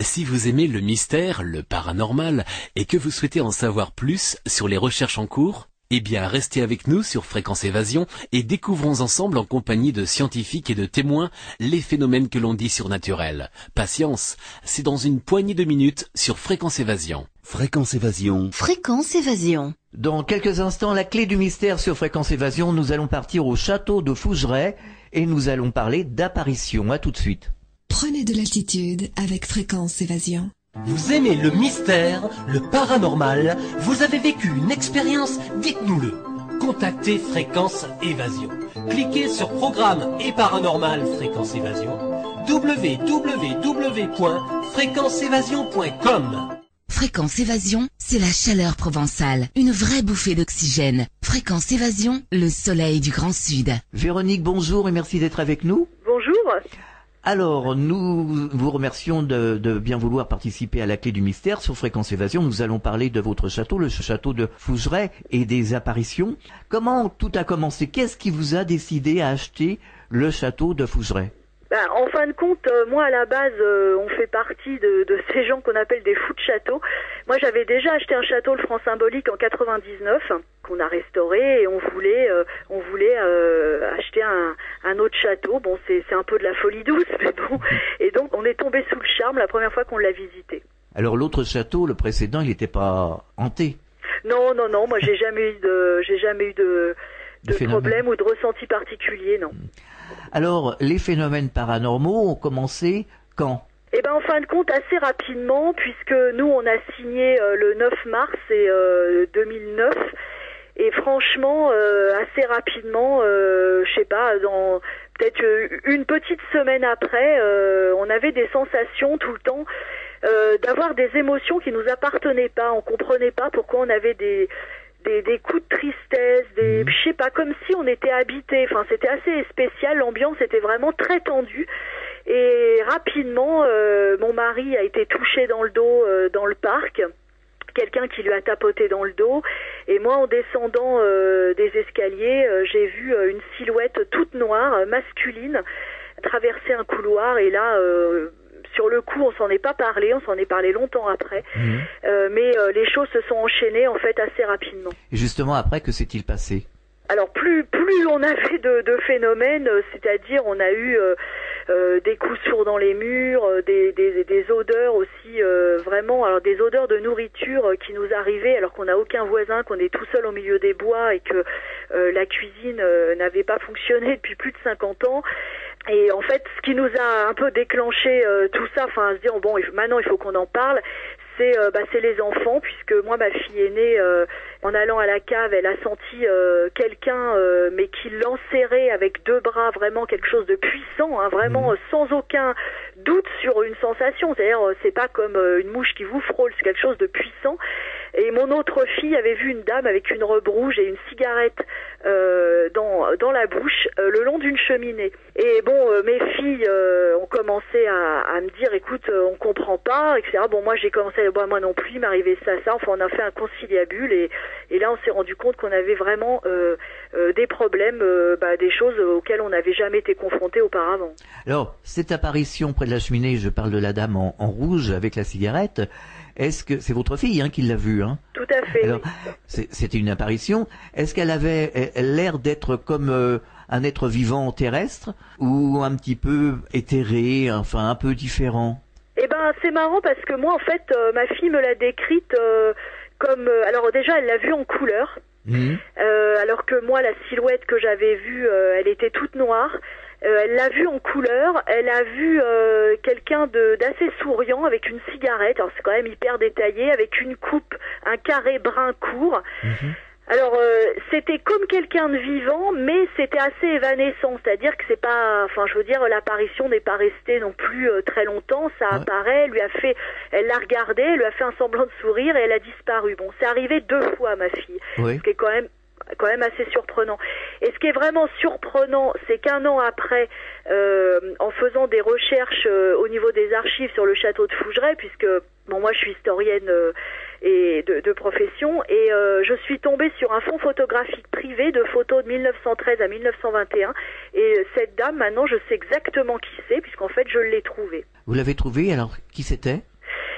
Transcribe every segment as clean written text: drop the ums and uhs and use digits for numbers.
Si vous aimez le mystère, le paranormal, et que vous souhaitez en savoir plus sur les recherches en cours, eh bien restez avec nous sur Fréquence Évasion et découvrons ensemble en compagnie de scientifiques et de témoins les phénomènes que l'on dit surnaturels. Patience, c'est dans une poignée de minutes sur Fréquence Évasion. Fréquence Évasion. Fréquence Évasion. Dans quelques instants, la clé du mystère sur Fréquence Évasion, nous allons partir au château de Fougeray et nous allons parler d'apparitions. À tout de suite. Prenez de l'altitude avec Fréquence Évasion. Vous aimez le mystère, le paranormal, vous avez vécu une expérience, dites-nous-le. Contactez Fréquence Évasion. Cliquez sur Programme et Paranormal Fréquence Évasion. www.fréquenceévasion.com. Fréquence Évasion, c'est la chaleur provençale, une vraie bouffée d'oxygène. Fréquence Évasion, le soleil du Grand Sud. Véronique, bonjour et merci d'être avec nous. Bonjour. Alors, nous vous remercions de bien vouloir participer à la clé du mystère sur Fréquence Évasion. Nous allons parler de votre château, le château de Fougeray et des apparitions. Comment tout a commencé? Qu'est-ce qui vous a décidé à acheter le château de Fougeray? En fin de compte, moi à la base, on fait partie de ces gens qu'on appelle des fous de château. Moi j'avais déjà acheté un château, le Franc Symbolique, en 99, qu'on a restauré, et on voulait acheter un autre château. Bon, c'est un peu de la folie douce, mais bon. Et donc on est tombé sous le charme la première fois qu'on l'a visité. Alors l'autre château, le précédent, il n'était pas hanté? Non, moi j'ai jamais eu de problème ou de ressenti particulier, non. Alors, les phénomènes paranormaux ont commencé quand? En fin de compte, assez rapidement, puisque nous, on a signé le 9 mars 2009, et franchement, assez rapidement, je sais pas, dans peut-être une petite semaine après, on avait des sensations tout le temps, d'avoir des émotions qui nous appartenaient pas. On comprenait pas pourquoi on avait des coups de tristesse, je sais pas, comme si on était habité. Enfin, c'était assez spécial, l'ambiance était vraiment très tendue. Et rapidement, mon mari a été touché dans le dos dans le parc, quelqu'un qui lui a tapoté dans le dos. Et moi, en descendant des escaliers, j'ai vu une silhouette toute noire, masculine, traverser un couloir. Et là, sur le coup, on s'en est pas parlé, on s'en est parlé longtemps après, mais les choses se sont enchaînées en fait assez rapidement. Et justement, après, que s'est-il passé? Alors, plus on avait de phénomènes, c'est-à-dire on a eu des coups sourds dans les murs, des odeurs aussi, vraiment, alors des odeurs de nourriture qui nous arrivaient alors qu'on n'a aucun voisin, qu'on est tout seul au milieu des bois et que la cuisine n'avait pas fonctionné depuis plus de 50 ans. Et en fait, ce qui nous a un peu déclenché tout ça, enfin, à se dire bon, maintenant il faut qu'on en parle, c'est les enfants, puisque moi ma fille aînée, en allant à la cave, elle a senti quelqu'un, mais qui l'enserrait avec deux bras, vraiment quelque chose de puissant, hein, vraiment sans aucun doute sur une sensation. C'est-à-dire, c'est pas comme une mouche qui vous frôle, c'est quelque chose de puissant. Et mon autre fille avait vu une dame avec une robe rouge et une cigarette dans la bouche le long d'une cheminée. Et bon, mes filles ont commencé à me dire, écoute, on comprend pas, etc. Bon, moi j'ai commencé à moi non plus, il m'arrivait ça. Enfin, on a fait un conciliabule et là on s'est rendu compte qu'on avait vraiment des problèmes, des choses auxquelles on n'avait jamais été confronté auparavant. Alors, cette apparition près de la cheminée, je parle de la dame en rouge avec la cigarette. Est-ce que c'est votre fille qui l'a vue, hein? Tout à fait. Alors, c'était une apparition. Est-ce qu'elle avait l'air d'être comme un être vivant terrestre ou un petit peu éthéré, enfin un peu différent? C'est marrant parce que moi, en fait, ma fille me l'a décrite comme... alors déjà, elle l'a vue en couleur. Alors que moi, la silhouette que j'avais vue, elle était toute noire. Elle l'a vu en couleur, elle a vu quelqu'un d'assez souriant avec une cigarette, alors c'est quand même hyper détaillé, avec une coupe, un carré brun court. Alors c'était comme quelqu'un de vivant, mais c'était assez évanescent, c'est-à-dire que c'est pas, enfin je veux dire, l'apparition n'est pas restée non plus très longtemps, ça apparaît, elle l'a regardé, elle lui a fait un semblant de sourire et elle a disparu. Bon, c'est arrivé 2 fois à ma fille, ce qui est quand même assez surprenant. Et ce qui est vraiment surprenant, c'est qu'un an après, en faisant des recherches au niveau des archives sur le château de Fougeray, puisque moi je suis historienne et de profession, et je suis tombée sur un fonds photographique privé de photos de 1913 à 1921, et cette dame, maintenant je sais exactement qui c'est, puisqu'en fait je l'ai trouvée. Vous l'avez trouvée, alors qui c'était?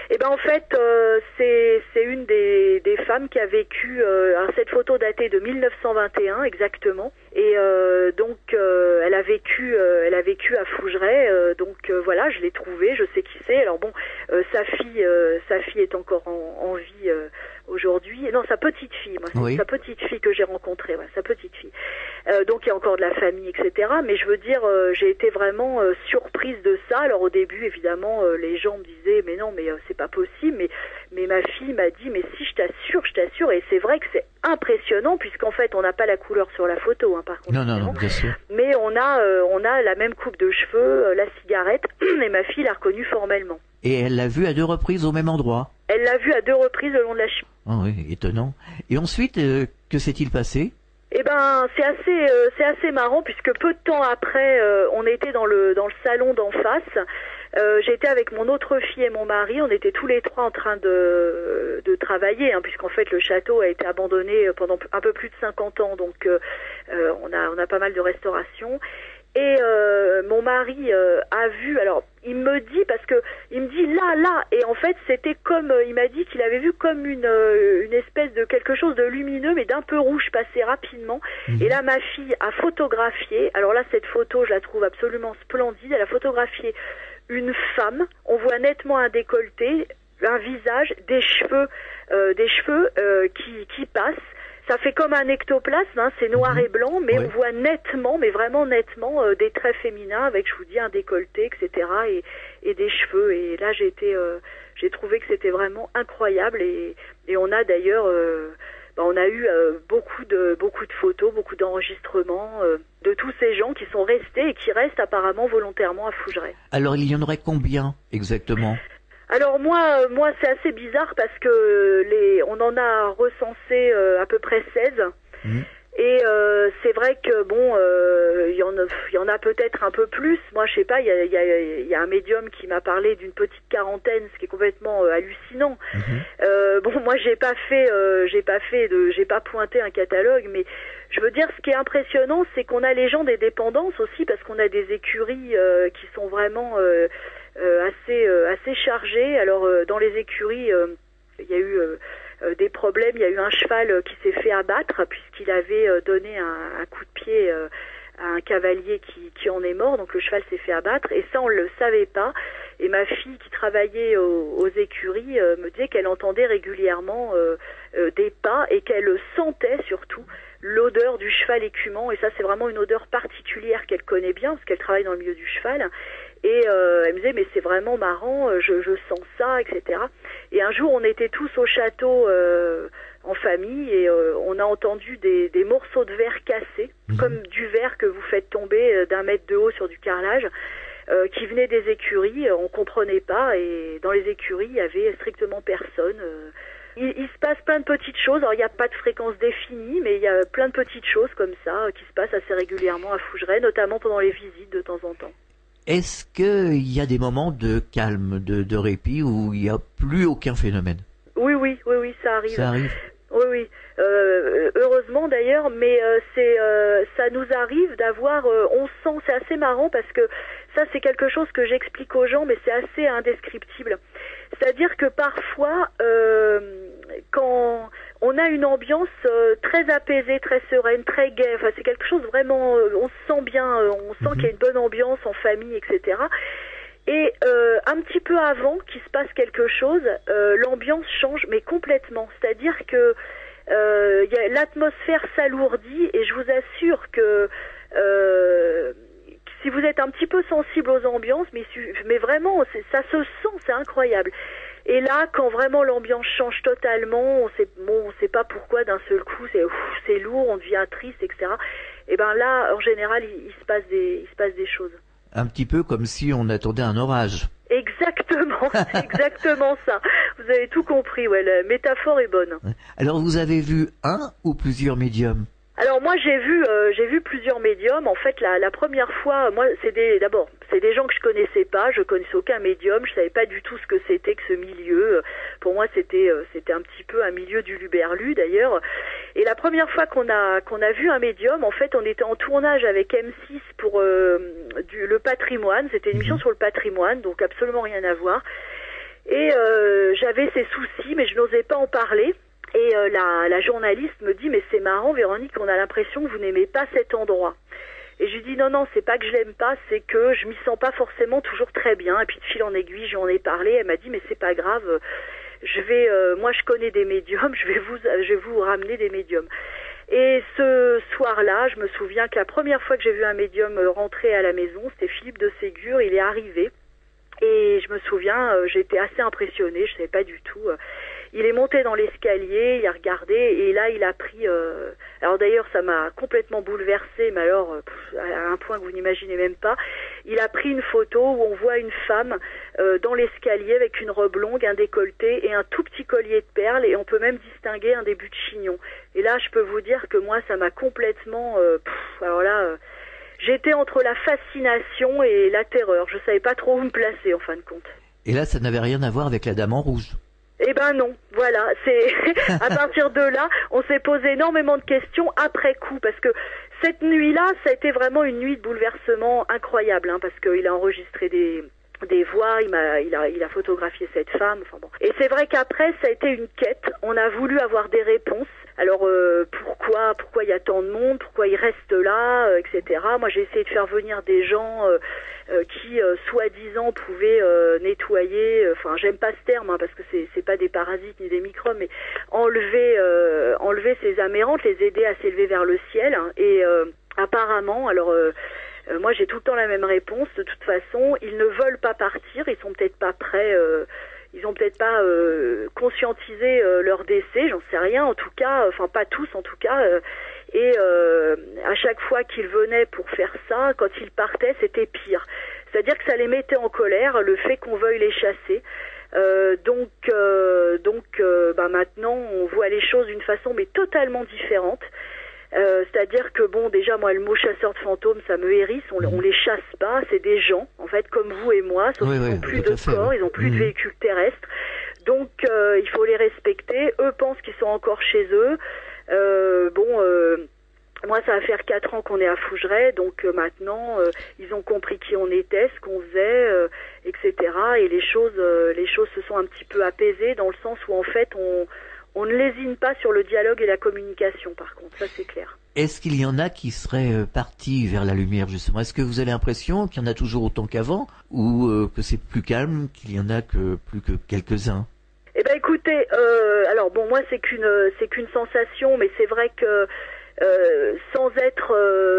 Eh ben en fait, c'est une des femmes qui a vécu. Alors cette photo datée de 1921 exactement, et donc elle a vécu à Fougeray. Donc voilà, je l'ai trouvée, je sais qui c'est. Alors bon, sa fille est encore en vie aujourd'hui. Non, sa petite fille. Moi, c'est sa petite fille que j'ai rencontrée. Ouais, sa petite fille. Donc il y a encore de la famille, etc. Mais je veux dire, j'ai été vraiment surprise de ça. Alors au début, évidemment, les gens me disaient mais non, mais c'est pas possible. Mais ma fille m'a dit mais si, je t'assure. Et c'est vrai que c'est impressionnant puisqu'en fait on n'a pas la couleur sur la photo, hein, par contre. Non, bien sûr. Mais on a la même coupe de cheveux, la cigarette, et ma fille l'a reconnue formellement. Et elle l'a vue à 2 reprises au même endroit. Elle l'a vue à 2 reprises le long de la cheville. Ah oui, étonnant. Et ensuite, que s'est-il passé? Eh ben, c'est assez marrant puisque peu de temps après, on était dans le salon d'en face. J'étais avec mon autre fille et mon mari. On était tous les 3 en train de travailler, hein, puisqu'en fait le château a été abandonné pendant un peu plus de 50 ans. Donc, on a pas mal de restauration. Et mon mari a vu, alors il me dit, parce que il me dit là, et en fait c'était comme, il m'a dit qu'il avait vu comme une espèce de quelque chose de lumineux mais d'un peu rouge passer rapidement. Et là ma fille a photographié, alors là cette photo je la trouve absolument splendide, elle a photographié une femme, on voit nettement un décolleté, un visage, des cheveux qui passent. Ça fait comme un ectoplasme, hein, c'est noir et blanc, mais on voit nettement, mais vraiment nettement, des traits féminins avec, je vous dis, un décolleté, etc. et des cheveux. Et là, j'ai trouvé que c'était vraiment incroyable. Et on a d'ailleurs, on a eu beaucoup de photos, beaucoup d'enregistrements de tous ces gens qui sont restés et qui restent apparemment volontairement à Fougeray. Alors, il y en aurait combien exactement? Alors moi c'est assez bizarre parce que on en a recensé à peu près 16 et c'est vrai que bon il y en a peut-être un peu plus. Moi je sais pas, il y a un médium qui m'a parlé d'une petite quarantaine, ce qui est complètement hallucinant. Bon moi j'ai pas pointé un catalogue, mais je veux dire ce qui est impressionnant c'est qu'on a les gens des dépendances aussi parce qu'on a des écuries qui sont vraiment assez chargé. Alors dans les écuries, il y a eu des problèmes. Il y a eu un cheval qui s'est fait abattre puisqu'il avait donné un coup de pied à un cavalier qui en est mort. Donc le cheval s'est fait abattre et ça on le savait pas. Et ma fille qui travaillait aux écuries me disait qu'elle entendait régulièrement des pas et qu'elle sentait surtout l'odeur du cheval écumant. Et ça c'est vraiment une odeur particulière qu'elle connaît bien parce qu'elle travaille dans le milieu du cheval. Et elle me disait mais c'est vraiment marrant, je sens ça, etc. Et un jour on était tous au château en famille et on a entendu des morceaux de verre cassés, comme du verre que vous faites tomber d'1 mètre de haut sur du carrelage, qui venaient des écuries. On comprenait pas et dans les écuries il y avait strictement personne. Il se passe plein de petites choses. Alors il n'y a pas de fréquence définie, mais il y a plein de petites choses comme ça qui se passent assez régulièrement à Fougeray, notamment pendant les visites de temps en temps. Est-ce qu'il y a des moments de calme, de répit, où il n'y a plus aucun phénomène? Oui, ça arrive. Ça arrive? Oui. Heureusement d'ailleurs, mais ça nous arrive d'avoir, on sent, c'est assez marrant parce que ça c'est quelque chose que j'explique aux gens, mais c'est assez indescriptible. C'est-à-dire que parfois, quand on a une ambiance très apaisée, très sereine, très gaie, enfin c'est quelque chose vraiment, on se sent bien, on sent qu'il y a une bonne ambiance en famille, etc. Et un petit peu avant qu'il se passe quelque chose, l'ambiance change, mais complètement. C'est-à-dire que l'atmosphère s'alourdit, et je vous assure que si vous êtes un petit peu sensible aux ambiances, mais vraiment, ça se sent, c'est incroyable. Et là, quand vraiment l'ambiance change totalement, on sait pas pourquoi d'un seul coup, c'est lourd, on devient triste, etc. Et ben là, en général, il se passe des choses. Un petit peu comme si on attendait un orage. Exactement, c'est exactement ça. Vous avez tout compris, ouais, la métaphore est bonne. Alors vous avez vu un ou plusieurs médiums? Alors moi j'ai vu plusieurs médiums. En fait la première fois, moi c'est des gens que je connaissais pas, je connaissais aucun médium, je savais pas du tout ce que c'était que ce milieu. Pour moi c'était un petit peu un milieu du luberlu d'ailleurs. Et la première fois qu'on a vu un médium, en fait on était en tournage avec M6 pour le patrimoine, c'était une émission sur le patrimoine, donc absolument rien à voir. Et j'avais ces soucis, mais je n'osais pas en parler. Et la journaliste me dit, mais c'est marrant Véronique, on a l'impression que vous n'aimez pas cet endroit. Et je lui dis non, c'est pas que je l'aime pas, c'est que je m'y sens pas forcément toujours très bien. Et puis de fil en aiguille, j'en ai parlé, elle m'a dit mais c'est pas grave, moi je connais des médiums, je vais vous ramener des médiums. Et ce soir-là, je me souviens que la première fois que j'ai vu un médium rentrer à la maison, c'était Philippe de Ségur, il est arrivé. Et je me souviens, j'étais assez impressionnée, je savais pas du tout. Il est monté dans l'escalier, il a regardé et là il a pris... alors d'ailleurs ça m'a complètement bouleversée, mais alors à un point que vous n'imaginez même pas. Il a pris une photo où on voit une femme dans l'escalier avec une robe longue, un décolleté et un tout petit collier de perles et on peut même distinguer un début de chignon. Et là je peux vous dire que moi ça m'a complètement... alors là... j'étais entre la fascination et la terreur. Je savais pas trop où me placer en fin de compte. Et là, ça n'avait rien à voir avec la dame en rouge. Eh ben non, voilà. C'est à partir de là, on s'est posé énormément de questions après coup, parce que cette nuit-là, ça a été vraiment une nuit de bouleversement incroyable, hein, parce qu'il a enregistré des voix, il a photographié cette femme, enfin bon. Et c'est vrai qu'après, ça a été une quête. On a voulu avoir des réponses. Alors pourquoi il y a tant de monde, pourquoi il reste là, etc. Moi j'ai essayé de faire venir des gens qui soi-disant pouvaient nettoyer, enfin j'aime pas ce terme hein, parce que c'est pas des parasites ni des microbes, mais enlever ces amérantes, les aider à s'élever vers le ciel. Hein, et apparemment, alors moi j'ai tout le temps la même réponse. De toute façon, ils ne veulent pas partir, ils sont peut-être pas prêts. Ils ont peut-être pas conscientisé leur décès, j'en sais rien, en tout cas, enfin pas tous en tout cas. Et à chaque fois qu'ils venaient pour faire ça, quand ils partaient, c'était pire. C'est-à-dire que ça les mettait en colère, le fait qu'on veuille les chasser. Donc, maintenant, on voit les choses d'une façon mais totalement différente. C'est-à-dire que bon, déjà moi le mot chasseur de fantômes ça me hérisse, on les chasse pas, c'est des gens en fait comme vous et moi, sauf qu'ils n'ont plus de corps, ils n'ont plus de véhicules terrestres, donc il faut les respecter. Eux pensent qu'ils sont encore chez eux. Moi ça va faire 4 ans qu'on est à Fougeray, donc maintenant ils ont compris qui on était, ce qu'on faisait, etc. Et les choses se sont un petit peu apaisées dans le sens où en fait on ne lésine pas sur le dialogue et la communication, par contre, ça c'est clair. Est-ce qu'il y en a qui seraient partis vers la lumière, justement? Est-ce que vous avez l'impression qu'il y en a toujours autant qu'avant, ou que c'est plus calme, qu'il y en a plus que quelques-uns? Eh ben écoutez, alors bon, moi c'est qu'une sensation, mais c'est vrai que sans être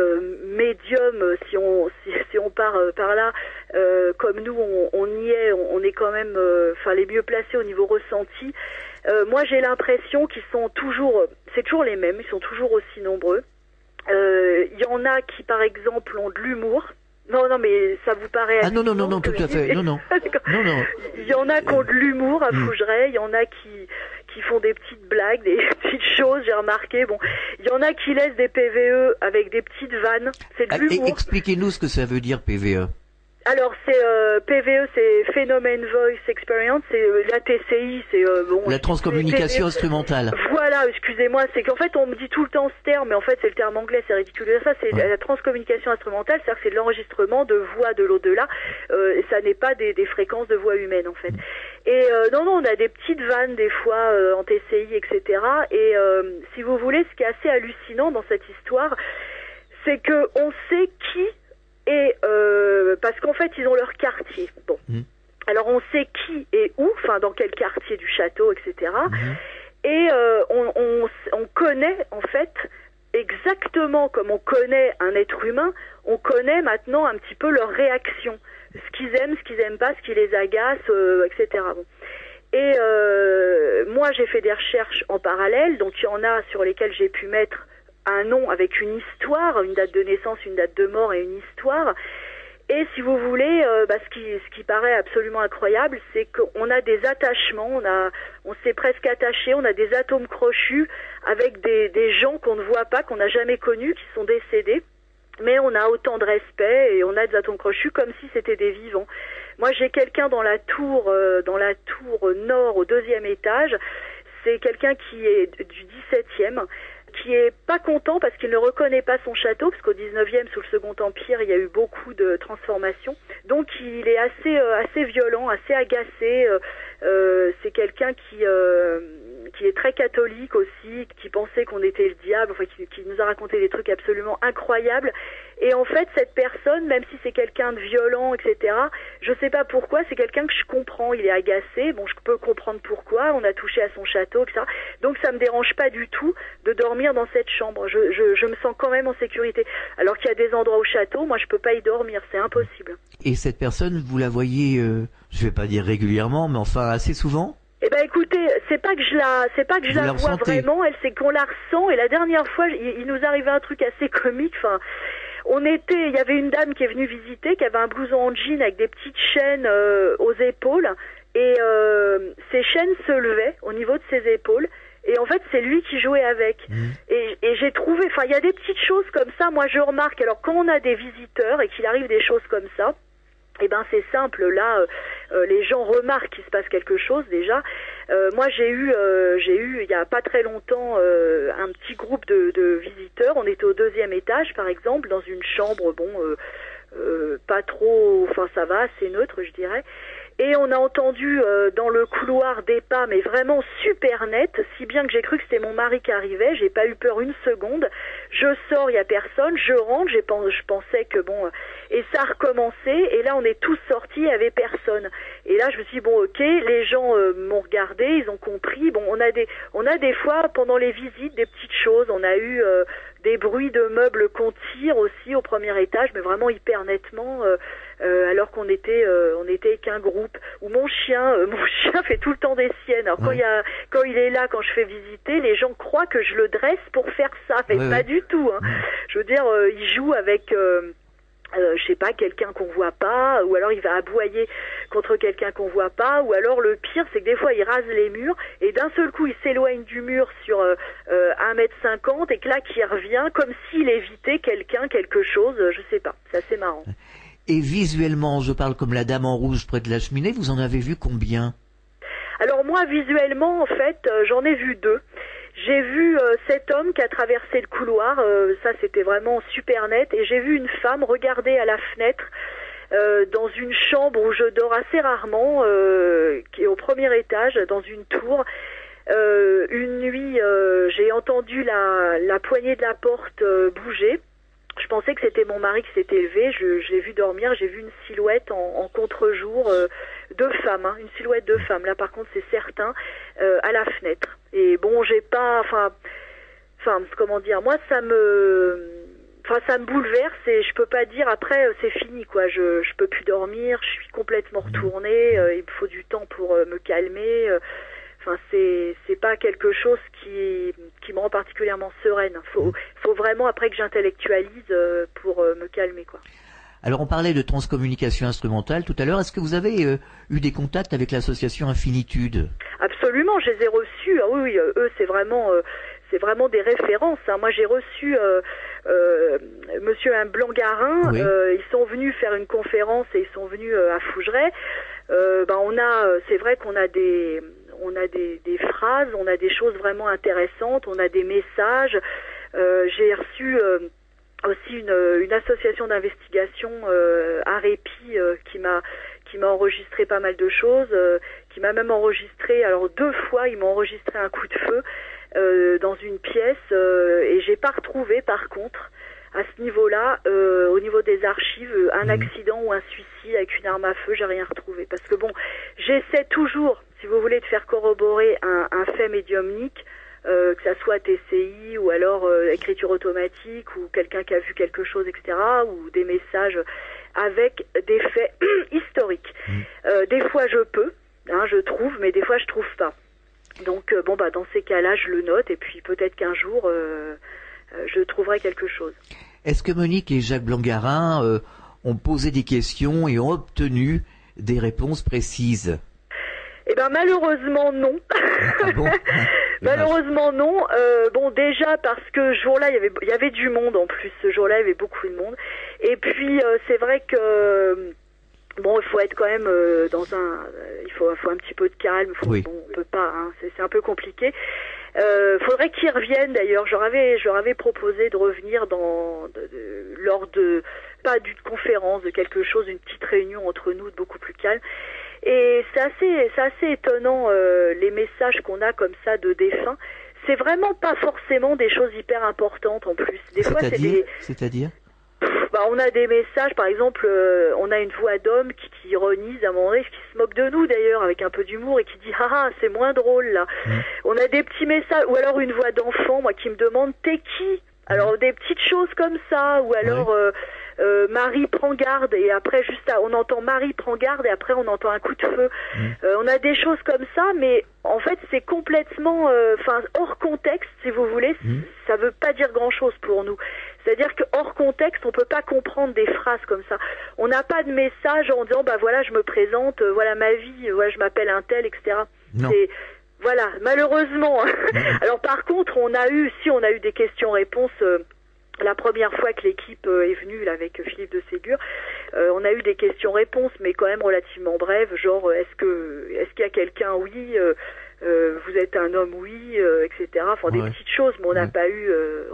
médium, si on part par là, comme nous on y est, on est quand même les mieux placés au niveau ressenti. Moi j'ai l'impression qu'ils sont c'est toujours les mêmes, ils sont toujours aussi nombreux. Il y en a qui par exemple ont de l'humour. Non, mais ça vous paraît... Ah non, tout à fait, non. Il y en a qui ont de l'humour à Fougeray, il y en a qui font des petites blagues, des petites choses, j'ai remarqué. Bon, il y en a qui laissent des PVE avec des petites vannes, c'est de l'humour. Expliquez-nous ce que ça veut dire PVE. Alors c'est PVE, c'est Phenomenon Voice Experience, c'est la TCI, c'est la transcommunication instrumentale. Voilà, excusez-moi, c'est qu'en fait on me dit tout le temps ce terme, mais en fait c'est le terme anglais, c'est ridicule. Ça c'est la transcommunication instrumentale, c'est-à-dire que c'est de l'enregistrement de voix de l'au-delà, et ça n'est pas des fréquences de voix humaines en fait. Et non, on a des petites vannes des fois en TCI, etc. Et si vous voulez, ce qui est assez hallucinant dans cette histoire, c'est que on sait qui. Et parce qu'en fait ils ont leur quartier. Bon, alors on sait qui et où, enfin dans quel quartier du château, etc. Et on connaît en fait exactement comme on connaît un être humain, on connaît maintenant un petit peu leur réaction, ce qu'ils aiment pas, ce qui les agace, etc. Bon. Et moi j'ai fait des recherches en parallèle, donc il y en a sur lesquelles j'ai pu mettre un nom avec une histoire, une date de naissance, une date de mort et une histoire. Et si vous voulez, ce qui paraît absolument incroyable, c'est qu'on a des attachements, on s'est presque attaché, on a des atomes crochus avec des gens qu'on ne voit pas, qu'on n'a jamais connus, qui sont décédés. Mais on a autant de respect et on a des atomes crochus comme si c'était des vivants. Moi, j'ai quelqu'un dans la tour nord au 2e étage. C'est quelqu'un qui est du 17e. qui est pas content parce qu'il ne reconnaît pas son château, parce qu'au 19e, sous le Second Empire, il y a eu beaucoup de transformations. Donc il est assez violent, assez agacé. C'est quelqu'un qui est très catholique aussi, qui pensait qu'on était le diable, enfin qui nous a raconté des trucs absolument incroyables. Et en fait, cette personne, même si c'est quelqu'un de violent, etc., je sais pas pourquoi, c'est quelqu'un que je comprends. Il est agacé, bon, je peux comprendre pourquoi, on a touché à son château, etc. Donc ça me dérange pas du tout de dormir dans cette chambre. Je me sens quand même en sécurité. Alors qu'il y a des endroits au château, moi je peux pas y dormir, c'est impossible. Et cette personne, vous la voyez, je vais pas dire régulièrement, mais enfin assez souvent? Eh ben écoutez, c'est pas que je la vois vraiment, c'est qu'on la ressent. Et la dernière fois, il nous arrivait un truc assez comique. Enfin, il y avait une dame qui est venue visiter, qui avait un blouson en jean avec des petites chaînes aux épaules, et ces chaînes se levaient au niveau de ses épaules. Et en fait, c'est lui qui jouait avec. Et j'ai trouvé, enfin, il y a des petites choses comme ça. Moi, je remarque. Alors, quand on a des visiteurs et qu'il arrive des choses comme ça. Eh ben c'est simple, là les gens remarquent qu'il se passe quelque chose déjà. Moi j'ai eu il y a pas très longtemps un petit groupe de visiteurs. On était au 2e étage par exemple, dans une chambre pas trop, enfin ça va, c'est neutre je dirais. Et on a entendu dans le couloir des pas, mais vraiment super net, si bien que j'ai cru que c'était mon mari qui arrivait. J'ai pas eu peur une seconde. Je sors, il y a personne. Je rentre, je pensais que bon, et ça a recommencé. Et là, on est tous sortis, il y avait personne. Et là, je me suis dit bon, ok, les gens m'ont regardé, ils ont compris. Bon, on a des fois pendant les visites des petites choses. On a eu des bruits de meubles qu'on tire aussi au 1er étage, mais vraiment hyper nettement. Alors qu'on était qu'un groupe. Ou mon chien fait tout le temps des siennes. Alors quand il est là, quand je fais visiter, les gens croient que je le dresse pour faire ça, mais pas du tout. Hein. Je veux dire, il joue avec je sais pas, quelqu'un qu'on voit pas, ou alors il va aboyer contre quelqu'un qu'on voit pas, ou alors le pire c'est que des fois il rase les murs et d'un seul coup il s'éloigne du mur sur 1,50 m et que là qu'il revient comme s'il évitait quelque chose, je sais pas, c'est assez marrant. Et visuellement, je parle comme la dame en rouge près de la cheminée, vous en avez vu combien? Alors moi visuellement en fait j'en ai vu 2. J'ai vu cet homme qui a traversé le couloir, ça c'était vraiment super net, et j'ai vu une femme regarder à la fenêtre dans une chambre où je dors assez rarement, qui est au 1er étage, dans une tour. Une nuit, j'ai entendu la poignée de la porte bouger. Je pensais que c'était mon mari qui s'était levé, je l'ai vu dormir, j'ai vu une silhouette en contre-jour de femme, hein, une silhouette de femme, là par contre c'est certain, à la fenêtre. Et bon, j'ai pas, enfin, comment dire, moi ça me bouleverse et je peux pas dire après c'est fini quoi, je peux plus dormir, je suis complètement retournée, il me faut du temps pour me calmer. Enfin, c'est pas quelque chose qui me rend particulièrement sereine. Faut vraiment après que j'intellectualise pour me calmer quoi. Alors on parlait de transcommunication instrumentale tout à l'heure. Est-ce que vous avez eu des contacts avec l'association Infinitude? Absolument, je les ai reçus. Ah oui, eux c'est vraiment des références. Hein. Moi j'ai reçu Monsieur Blangarin. Oui. Ils sont venus faire une conférence et ils sont venus à Fougeray. C'est vrai qu'on a des phrases, on a des choses vraiment intéressantes, on a des messages. J'ai reçu aussi une association d'investigation à Répit qui m'a enregistré pas mal de choses, qui m'a même enregistré, alors 2 fois ils m'ont enregistré un coup de feu dans une pièce et j'ai pas retrouvé par contre à ce niveau-là, au niveau des archives, un accident ou un suicide avec une arme à feu, j'ai rien retrouvé. Parce que bon, j'essaie toujours, si vous voulez, de faire corroborer un fait médiumnique, que ça soit TCI ou alors écriture automatique ou quelqu'un qui a vu quelque chose, etc., ou des messages avec des faits historiques. Des fois je peux, hein, je trouve, mais des fois je trouve pas. Donc dans ces cas-là, je le note et puis peut-être qu'un jour je trouverai quelque chose. Est-ce que Monique et Jacques Blangarin ont posé des questions et ont obtenu des réponses précises? Eh ben malheureusement non. Ah bon? Malheureusement non. Déjà parce que ce jour-là il y avait du monde en plus. Ce jour-là il y avait beaucoup de monde. Et puis c'est vrai que il faut être quand même il faut un petit peu de calme. On peut pas. Hein, c'est un peu compliqué. Faudrait qu'ils reviennent d'ailleurs. Je leur avais proposé de revenir lors de pas d'une conférence, de quelque chose, une petite réunion entre nous, beaucoup plus calme. Et c'est assez étonnant les messages qu'on a comme ça de défunts. C'est vraiment pas forcément des choses hyper importantes en plus. Des fois, C'est-à-dire on a des messages, par exemple, on a une voix d'homme qui ironise à un moment donné, qui se moque de nous d'ailleurs avec un peu d'humour et qui dit ah c'est moins drôle là. On a des petits messages, ou alors une voix d'enfant, moi qui me demande t'es qui. Alors des petites choses comme ça, ou alors Marie prend garde, et après on entend Marie prend garde et après on entend un coup de feu. On a des choses comme ça, mais en fait c'est complètement hors contexte si vous voulez. Ça veut pas dire grand chose pour nous. C'est-à-dire que hors contexte, on peut pas comprendre des phrases comme ça. On n'a pas de message en disant bah voilà je me présente, voilà ma vie, voilà je m'appelle un tel, etc. Non. Voilà, malheureusement. Alors par contre, on a eu des questions-réponses. La première fois que l'équipe est venue là, avec Philippe de Ségur, on a eu des questions-réponses, mais quand même relativement brèves, genre est-ce qu'il y a quelqu'un, oui, vous êtes un homme, oui, etc. Enfin des petites choses, mais on n'a pas eu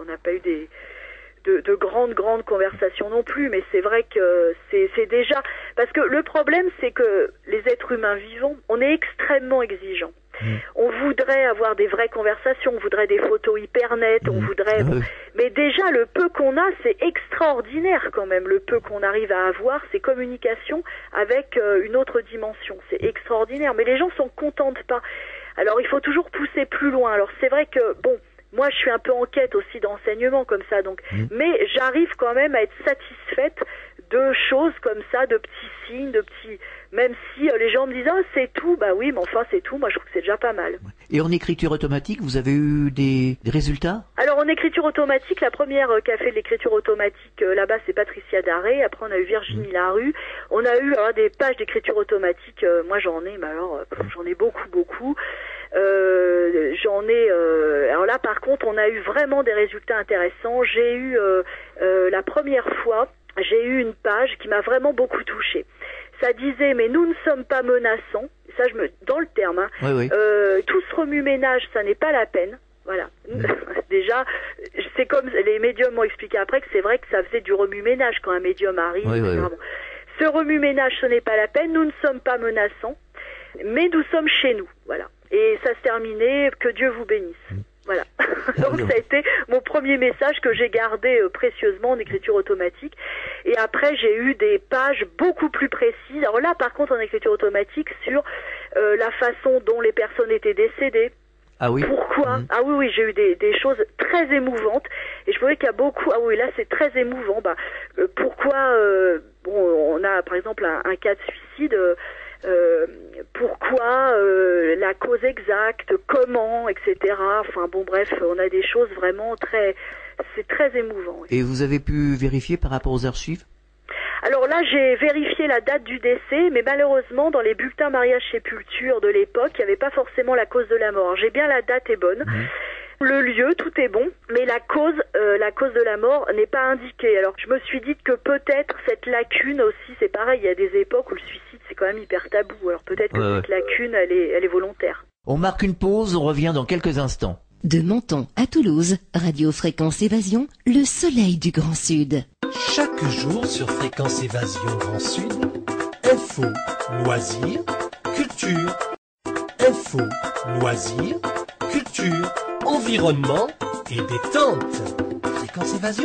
de grandes conversations non plus, mais c'est vrai que c'est déjà... Parce que le problème, c'est que les êtres humains vivants, on est extrêmement exigeants. On voudrait avoir des vraies conversations, on voudrait des photos hyper nettes, on voudrait... Mais déjà, le peu qu'on a, c'est extraordinaire quand même, le peu qu'on arrive à avoir, ces communications avec une autre dimension. C'est extraordinaire, mais les gens s'en contentent pas. Alors, il faut toujours pousser plus loin. Alors, c'est vrai que, bon... Moi, je suis un peu en quête aussi d'enseignement comme ça, donc. Mais j'arrive quand même à être satisfaite de choses comme ça, de petits signes, même si les gens me disent ah c'est tout, bah oui, mais enfin c'est tout. Moi, je trouve que c'est déjà pas mal. Et en écriture automatique, vous avez eu des résultats? Alors en écriture automatique, la première qui a fait de l'écriture automatique là-bas, c'est Patricia Daré. Après, on a eu Virginie Larue. On a eu des pages d'écriture automatique. Moi, j'en ai, mais alors j'en ai beaucoup. Alors là par contre on a eu vraiment des résultats intéressants. J'ai eu la première fois j'ai eu une page qui m'a vraiment beaucoup touchée. Ça disait mais nous ne sommes pas menaçants, ça dans le terme tout ce remue-ménage ça n'est pas la peine. Voilà. Déjà, c'est comme les médiums m'ont expliqué après que c'est vrai que ça faisait du remue-ménage quand un médium arrive. Bon. Ce remue-ménage ce n'est pas la peine, nous ne sommes pas menaçants, mais nous sommes chez nous. Voilà. Et ça se terminait, que Dieu vous bénisse. Voilà. Donc ça a été mon premier message que j'ai gardé précieusement en écriture automatique. Et après j'ai eu des pages beaucoup plus précises. Alors là par contre en écriture automatique sur la façon dont les personnes étaient décédées. Ah oui. Pourquoi Ah oui, j'ai eu des choses très émouvantes. Et je trouvais qu'il y a beaucoup... Ah oui, là c'est très émouvant. Pourquoi on a par exemple un cas de suicide... pourquoi, la cause exacte, comment, etc. Enfin bon bref, on a des choses vraiment c'est très émouvant. Oui. Et vous avez pu vérifier par rapport aux archives? Alors là, j'ai vérifié la date du décès, mais malheureusement, dans les bulletins mariage-sépulture de l'époque, il n'y avait pas forcément la cause de la mort. J'ai bien la date est bonne. Le lieu, tout est bon, mais la cause de la mort n'est pas indiquée. Alors, je me suis dit que peut-être cette lacune aussi, c'est pareil, il y a des époques où le suicide, c'est quand même hyper tabou. Alors peut-être que cette lacune, elle est volontaire. On marque une pause, on revient dans quelques instants. De Menton à Toulouse, Radio Fréquence Évasion, le soleil du Grand Sud. Chaque jour sur Fréquence Évasion Grand Sud, info, loisirs, culture. Info, loisirs, culture, environnement et détente. Fréquence Évasion,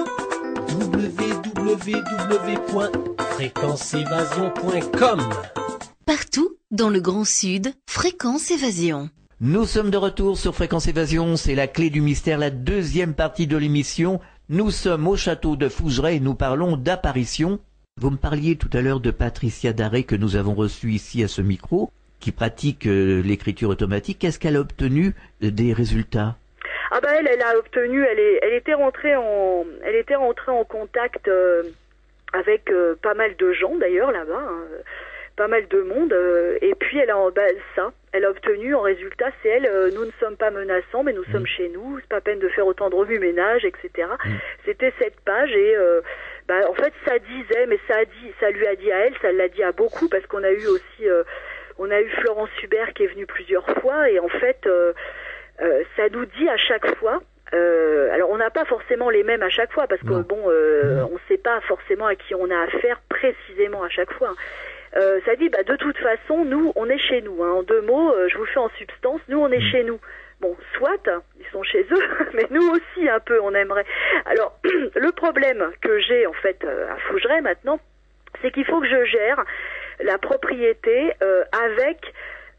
www.fréquenceévasion.com. Partout dans le Grand Sud, Fréquence Évasion. Nous sommes de retour sur Fréquence Évasion, c'est la clé du mystère, la deuxième partie de l'émission. Nous sommes au château de Fougeray et nous parlons d'apparition. Vous me parliez tout à l'heure de Patricia Daré que nous avons reçue ici à ce micro, qui pratique l'écriture automatique. Qu'est-ce qu'elle a obtenu des résultats? Ah bah elle a obtenu, elle était rentrée en contact avec pas mal de gens d'ailleurs là-bas. Pas mal de monde, et puis elle a obtenu en résultat, c'est elle, nous ne sommes pas menaçants, mais nous sommes chez nous, c'est pas peine de faire autant de remue-ménage, etc. C'était cette page, et en fait ça disait, mais ça lui a dit à elle, ça l'a dit à beaucoup, parce qu'on a eu aussi, on a eu Florence Hubert qui est venue plusieurs fois, et en fait, ça nous dit à chaque fois. Alors on n'a pas forcément les mêmes à chaque fois parce que on ne sait pas forcément à qui on a affaire précisément à chaque fois. Ça dit de toute façon nous on est chez nous. En 2 mots, je vous fais en substance, nous on est chez nous. Bon, soit ils sont chez eux, mais nous aussi un peu on aimerait. Alors le problème que j'ai en fait à Fougeray maintenant, c'est qu'il faut que je gère la propriété avec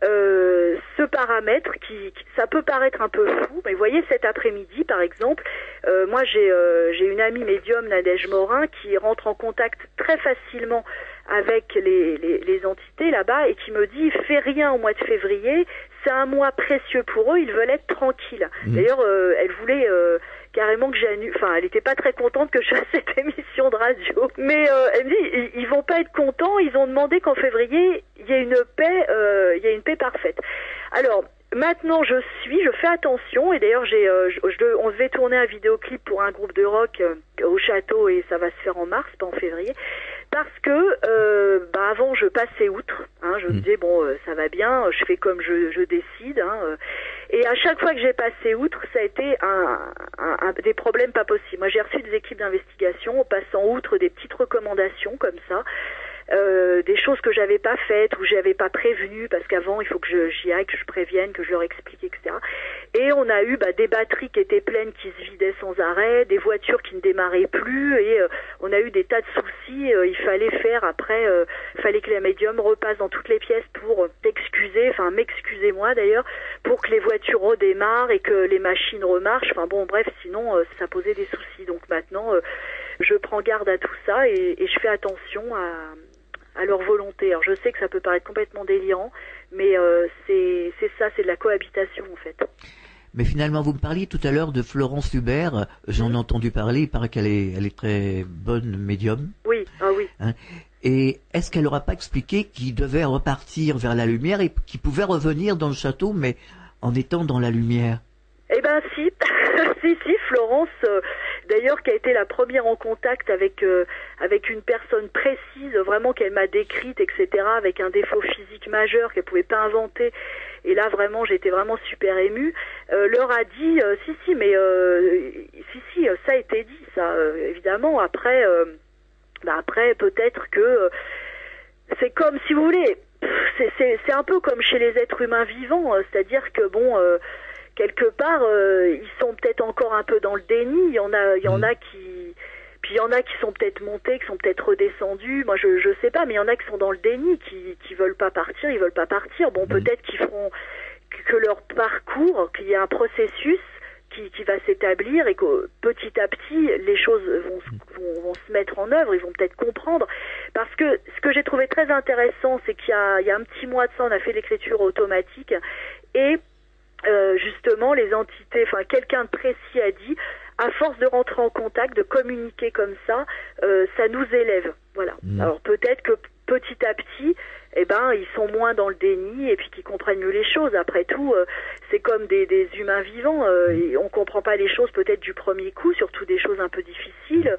ce paramètre qui ça peut paraître un peu fou, mais vous voyez cet après-midi par exemple, moi j'ai une amie médium, Nadège Morin, qui rentre en contact très facilement avec les entités là-bas et qui me dit fais rien au mois de février, c'est un mois précieux pour eux, ils veulent être tranquilles. D'ailleurs elle voulait carrément que j'annule, enfin elle était pas très contente que je fasse cette émission de radio, mais elle me dit ils vont pas être contents, ils ont demandé qu'en février il y ait une paix parfaite. Alors maintenant je fais attention et d'ailleurs on devait tourner un vidéoclip pour un groupe de rock au château et ça va se faire en mars, pas en février, parce que avant je passais outre, je me disais ça va bien, je fais comme je décide, et à chaque fois que j'ai passé outre ça a été des problèmes pas possibles. Moi j'ai reçu des équipes d'investigation en passant outre des petites recommandations comme ça. Des choses que j'avais pas faites ou j'avais pas prévenu parce qu'avant il faut que j'y aille, que je prévienne, que je leur explique, etc. Et on a eu des batteries qui étaient pleines qui se vidaient sans arrêt, des voitures qui ne démarraient plus et on a eu des tas de soucis. Il fallait faire après, fallait que les médiums repassent dans toutes les pièces pour m'excuser moi d'ailleurs, pour que les voitures redémarrent et que les machines remarchent. Enfin bon bref, sinon ça posait des soucis. Donc maintenant je prends garde à tout ça et je fais attention à leur volonté. Alors je sais que ça peut paraître complètement délirant, mais c'est de la cohabitation en fait. Mais finalement, vous me parliez tout à l'heure de Florence Hubert. J'en ai entendu parler. Il paraît qu'elle est très bonne médium. Oui, oui. Et est-ce qu'elle n'aura pas expliqué qu'il devait repartir vers la lumière et qu'il pouvait revenir dans le château, mais en étant dans la lumière? Eh ben si, si, Florence, d'ailleurs qui a été la première en contact avec une personne précise, vraiment qu'elle m'a décrite, etc., avec un défaut physique majeur qu'elle pouvait pas inventer. Et là vraiment j'étais vraiment super émue. Leur a dit si ça a été dit ça évidemment. Après peut-être que c'est comme si vous voulez, c'est un peu comme chez les êtres humains vivants, c'est-à-dire que quelque part ils sont peut-être encore un peu dans le déni. Il y en a qui sont peut-être montés, qui sont peut-être redescendus. Moi, je sais pas, mais il y en a qui sont dans le déni, qui veulent pas partir, ils veulent pas partir. Bon, peut-être qu'ils feront que leur parcours, qu'il y a un processus qui va s'établir et que petit à petit, les choses vont se mettre en œuvre, ils vont peut-être comprendre. Parce que ce que j'ai trouvé très intéressant, c'est qu'il y a un petit mois de ça, on a fait l'écriture automatique et justement, les entités, quelqu'un de précis a dit, à force de rentrer en contact, de communiquer comme ça, ça nous élève. Voilà. Alors peut-être que petit à petit, ils sont moins dans le déni et puis qu'ils comprennent mieux les choses. Après tout, c'est comme des humains vivants. Et on comprend pas les choses peut-être du premier coup, surtout des choses un peu difficiles.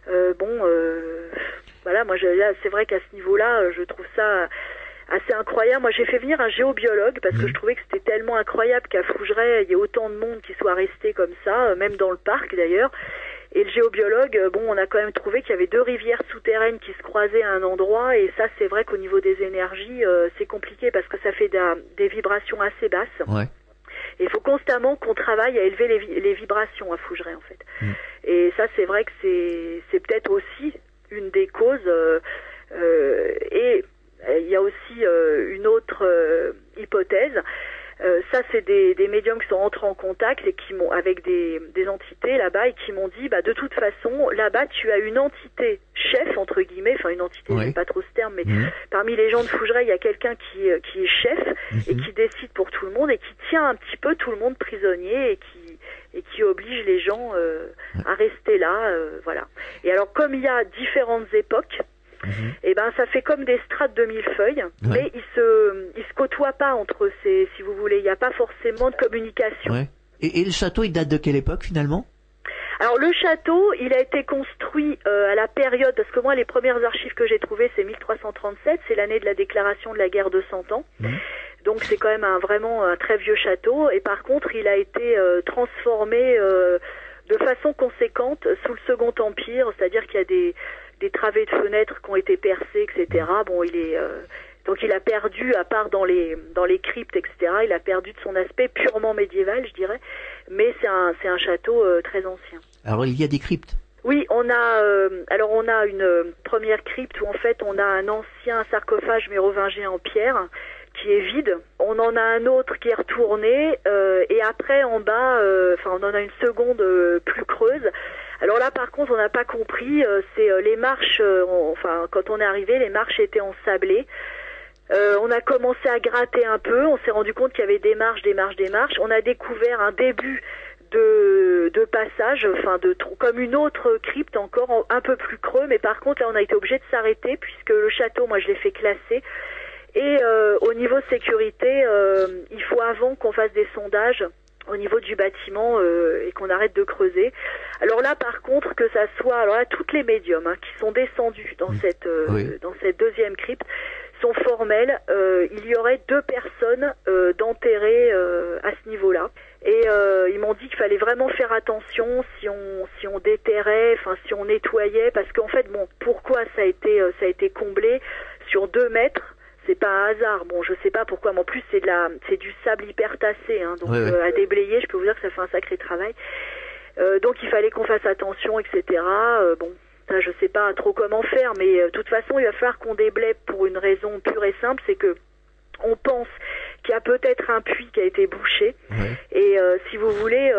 Voilà. Moi, là, c'est vrai qu'à ce niveau-là, je trouve ça assez incroyable. Moi, j'ai fait venir un géobiologue parce que je trouvais que c'était tellement incroyable qu'à Fougeray, il y ait autant de monde qui soit resté comme ça, même dans le parc d'ailleurs. Et le géobiologue, on a quand même trouvé qu'il y avait 2 rivières souterraines qui se croisaient à un endroit, et ça, c'est vrai qu'au niveau des énergies, c'est compliqué parce que ça fait des vibrations assez basses. Ouais. Et il faut constamment qu'on travaille à élever les vibrations à Fougeray, en fait. Et ça, c'est vrai que c'est peut-être aussi une des causes. Et il y a aussi une autre hypothèse. Ça, c'est des médiums qui sont entrés en contact et qui m'ont avec des entités là-bas et qui m'ont dit, de toute façon, là-bas, tu as une entité chef entre guillemets, une entité, j'aime pas trop ce terme, mais parmi les gens de Fougeray, il y a quelqu'un qui est chef et qui décide pour tout le monde et qui tient un petit peu tout le monde prisonnier et qui oblige les gens à rester là, voilà. Et alors, comme il y a différentes époques, ça fait comme des strates de millefeuilles, mais ils se côtoient pas entre eux, si vous voulez, il n'y a pas forcément de communication. Et le château, il date de quelle époque finalement? Alors le château, il a été construit à la période, parce que moi les premières archives que j'ai trouvées c'est 1337, c'est l'année de la déclaration de la guerre de 100 ans. Donc c'est quand même vraiment un très vieux château, et par contre il a été transformé de façon conséquente sous le Second Empire, c'est-à-dire qu'il y a des travées de fenêtres qui ont été percées, etc. Bon, donc il a perdu, à part dans les cryptes, etc., il a perdu de son aspect purement médiéval, je dirais, mais c'est un château très ancien. Alors il y a des cryptes. Oui, on a une première crypte où en fait on a un ancien sarcophage mérovingien en pierre qui est vide. On en a un autre qui est retourné et après en bas, on en a une seconde plus creuse. Alors là par contre on n'a pas compris, c'est les marches, quand on est arrivé les marches étaient ensablées. On a commencé à gratter un peu, on s'est rendu compte qu'il y avait des marches. On a découvert un début de passage, comme une autre crypte encore un peu plus creux, mais par contre là on a été obligé de s'arrêter puisque le château, moi je l'ai fait classer. Et au niveau sécurité, il faut avant qu'on fasse des sondages au niveau du bâtiment et qu'on arrête de creuser. Alors là, par contre, que ça soit, alors là, toutes les médiums qui sont descendus dans cette deuxième crypte sont formels. Il y aurait 2 personnes d'enterrées à ce niveau-là. Et ils m'ont dit qu'il fallait vraiment faire attention si on déterrait, si on nettoyait, parce qu'en fait, bon, pourquoi ça a été comblé sur 2 mètres? C'est pas un hasard. Bon, je sais pas pourquoi, mais en plus c'est du sable hyper tassé, donc à déblayer, je peux vous dire que ça fait un sacré travail. Donc il fallait qu'on fasse attention, etc. Bon, ça je sais pas trop comment faire, mais de toute façon il va falloir qu'on déblaye pour une raison pure et simple, c'est que on pense qu'il y a peut-être un puits qui a été bouché, et si vous voulez.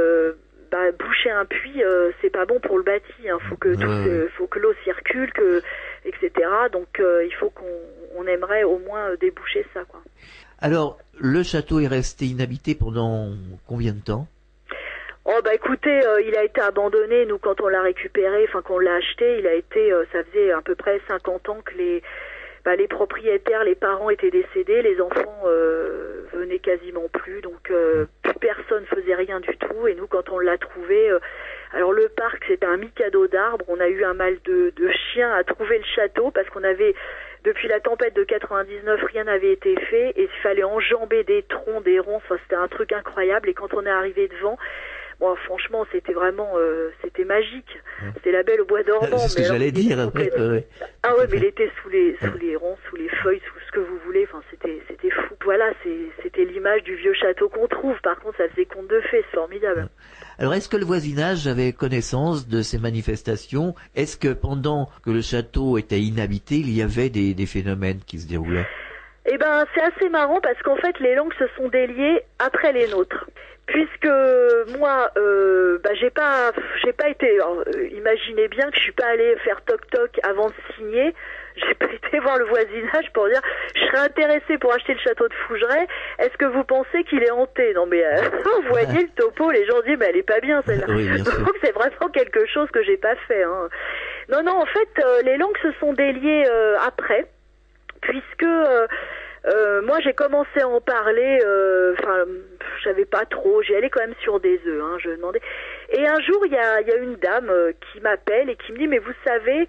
Boucher un puits, c'est pas bon pour le bâti. Faut que l'eau circule, etc. Donc il faut qu'on aimerait au moins déboucher ça, quoi. Alors le château est resté inhabité pendant combien de temps? Oh écoutez, il a été abandonné. Nous, quand on l'a récupéré, qu'on l'a acheté, ça faisait à peu près 50 ans que les propriétaires, les parents étaient décédés, les enfants venaient quasiment plus, donc plus personne faisait rien du tout. Et nous, quand on l'a trouvé, alors le parc c'était un mikado d'arbres, on a eu un mal de chien à trouver le château parce qu'on avait, depuis la tempête de 99, rien n'avait été fait et il fallait enjamber des troncs, des ronces, c'était un truc incroyable. Et quand on est arrivé devant, bon, franchement, c'était vraiment, c'était magique. C'était la Belle au bois dormant. C'est ce que j'allais dire. Ah ouais, mais il était sous les ronces, sous les feuilles, sous ce que vous voulez. C'était fou. Voilà, c'était l'image du vieux château qu'on trouve. Par contre, ça faisait conte de fées, c'est formidable. Alors, est-ce que le voisinage avait connaissance de ces manifestations? Est-ce que pendant que le château était inhabité, il y avait des phénomènes qui se déroulaient? Eh ben, c'est assez marrant parce qu'en fait, les langues se sont déliées après les nôtres. Puisque moi, j'ai pas été. Alors, imaginez bien que je suis pas allée faire toc toc avant de signer. J'ai pas été voir le voisinage pour dire je serais intéressée pour acheter le château de Fougeray. Est-ce que vous pensez qu'il est hanté? Non mais vous voyez le topo, les gens disent mais elle est pas bien celle-là. Oui, bien sûr. Donc c'est vraiment quelque chose que j'ai pas fait. Non, en fait, les langues se sont déliées après, puisque. Moi j'ai commencé à en parler, je savais pas trop, j'y allais quand même sur des œufs, je demandais. Et un jour il y a une dame qui m'appelle et qui me dit mais vous savez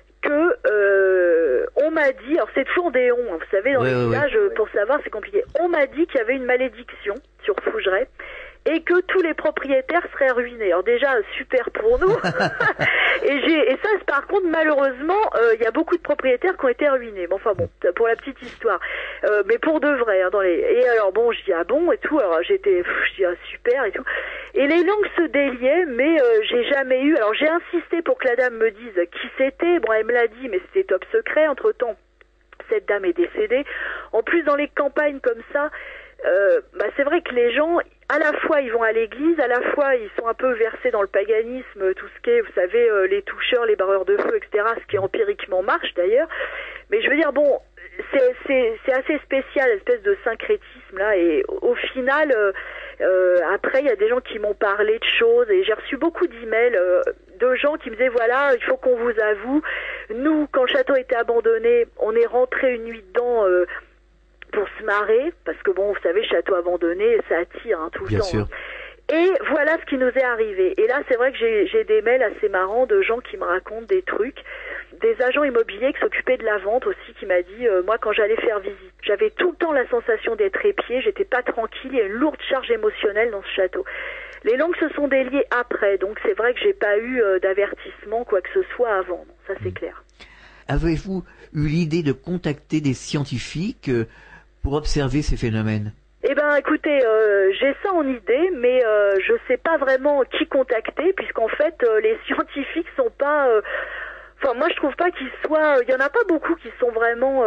que on m'a dit, alors c'est toujours des on, vous savez dans les villages pour savoir c'est compliqué. On m'a dit qu'il y avait une malédiction sur Fougeray et que tous les propriétaires seraient ruinés. Alors déjà, super pour nous. et ça, par contre, malheureusement, il y a beaucoup de propriétaires qui ont été ruinés. Bon, enfin bon, pour la petite histoire. Mais pour de vrai, Et alors bon, je dis ah bon et tout. Alors je dis ah super et tout. Et les langues se déliaient, mais j'ai jamais eu. Alors j'ai insisté pour que la dame me dise qui c'était. Bon, elle me l'a dit, mais c'était top secret. Entre-temps, cette dame est décédée. En plus, dans les campagnes comme ça. C'est vrai que les gens, à la fois ils vont à l'église, à la fois ils sont un peu versés dans le paganisme, tout ce qui est, vous savez, les toucheurs, les barreurs de feu, etc., ce qui empiriquement marche d'ailleurs. Mais je veux dire, bon, c'est assez spécial, espèce de syncrétisme là, et au final, après il y a des gens qui m'ont parlé de choses, et j'ai reçu beaucoup d'emails de gens qui me disaient voilà, il faut qu'on vous avoue, nous, quand le château était abandonné, on est rentré une nuit dedans, pour se marrer, parce que bon, vous savez, château abandonné, ça attire tout le temps. Sûr. Et voilà ce qui nous est arrivé. Et là, c'est vrai que j'ai des mails assez marrants de gens qui me racontent des trucs. Des agents immobiliers qui s'occupaient de la vente aussi, qui m'a dit, moi, quand j'allais faire visite, j'avais tout le temps la sensation d'être épiée, j'étais pas tranquille, il y a une lourde charge émotionnelle dans ce château. Les langues se sont déliées après, donc c'est vrai que j'ai pas eu d'avertissement, quoi que ce soit avant. Non, ça c'est clair. Avez-vous eu l'idée de contacter des scientifiques pour observer ces phénomènes? Eh ben, écoutez, j'ai ça en idée, mais je sais pas vraiment qui contacter, puisqu'en fait, les scientifiques sont pas... Enfin, moi, je trouve pas qu'ils soient... Il y en a pas beaucoup qui sont vraiment...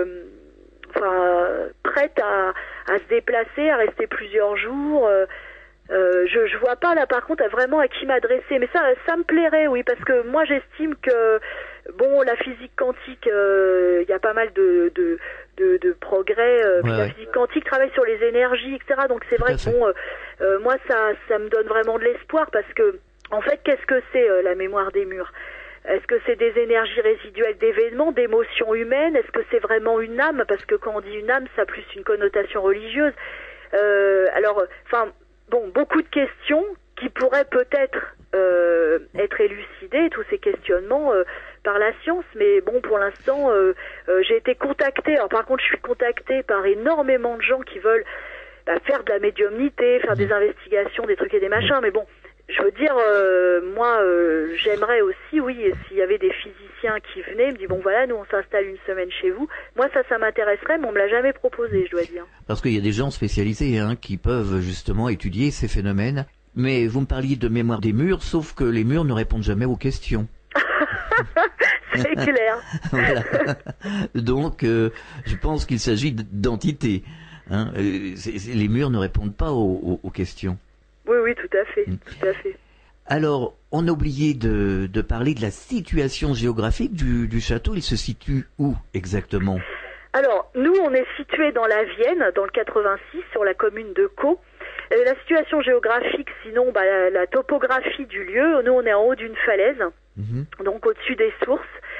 prêtes à se déplacer, à rester plusieurs jours... je vois pas là par contre vraiment à qui m'adresser, mais ça me plairait, oui, parce que moi j'estime que bon, la physique quantique, il y a pas mal de progrès, la physique quantique travaille sur les énergies, etc. Donc c'est vrai que bon, moi ça me donne vraiment de l'espoir, parce que en fait, qu'est-ce que c'est la mémoire des murs? Est-ce que c'est des énergies résiduelles d'événements, d'émotions humaines? Est-ce que c'est vraiment une âme? Parce que quand on dit une âme, ça a plus une connotation religieuse. Bon, beaucoup de questions qui pourraient peut-être être élucidées, tous ces questionnements par la science, mais bon, pour l'instant, j'ai été contactée. Alors par contre, je suis contactée par énormément de gens qui veulent faire de la médiumnité, faire des investigations, des trucs et des machins, mais bon, je veux dire, moi, j'aimerais aussi, oui, s'il y avait des physiciens qui venaient, me disent, bon voilà, nous on s'installe une semaine chez vous. Moi, ça m'intéresserait, mais on me l'a jamais proposé, je dois dire. Parce qu'il y a des gens spécialisés qui peuvent justement étudier ces phénomènes. Mais vous me parliez de mémoire des murs, sauf que les murs ne répondent jamais aux questions. C'est clair. Voilà. Donc, je pense qu'il s'agit d'entités. Les murs ne répondent pas aux questions. Oui, tout à fait, tout à fait. Alors, on a oublié de parler de la situation géographique du château. Il se situe où exactement? Alors, nous, on est situé dans la Vienne, dans le 86, sur la commune de Caux. La situation géographique, sinon, la topographie du lieu, nous, on est en haut d'une falaise, donc au-dessus des sources.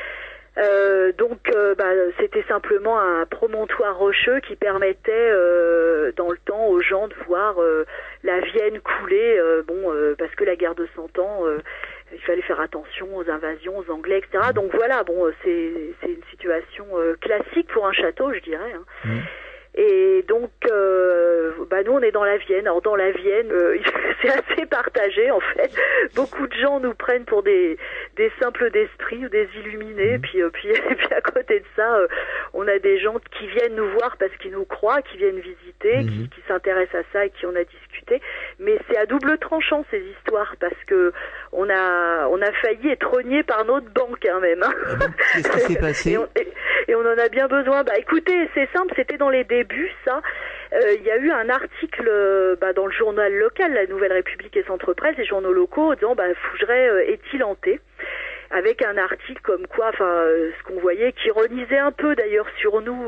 C'était simplement un promontoire rocheux qui permettait dans le temps aux gens de voir la Vienne couler, parce que la guerre de 100 ans, il fallait faire attention aux invasions, aux Anglais, etc. Donc voilà, bon, c'est une situation classique pour un château, je dirais. Et donc, nous, on est dans la Vienne. Alors, dans la Vienne, c'est assez partagé, en fait. Beaucoup de gens nous prennent pour des simples d'esprit ou des illuminés. Puis à côté de ça, on a des gens qui viennent nous voir parce qu'ils nous croient, qui viennent visiter, qui s'intéressent à ça et qui on a discuté. Mais c'est à double tranchant, ces histoires, parce que on a failli être rogné par notre banque, même. Qu'est-ce qui s'est passé? Et on en a bien besoin. Écoutez, c'est simple, c'était dans les débuts, ça. Il y a eu un article dans le journal local, la Nouvelle République et Centre Presse, les journaux locaux, disant Fougeray est-il hanté, avec un article comme quoi, ce qu'on voyait, qui ironisait un peu d'ailleurs sur nous.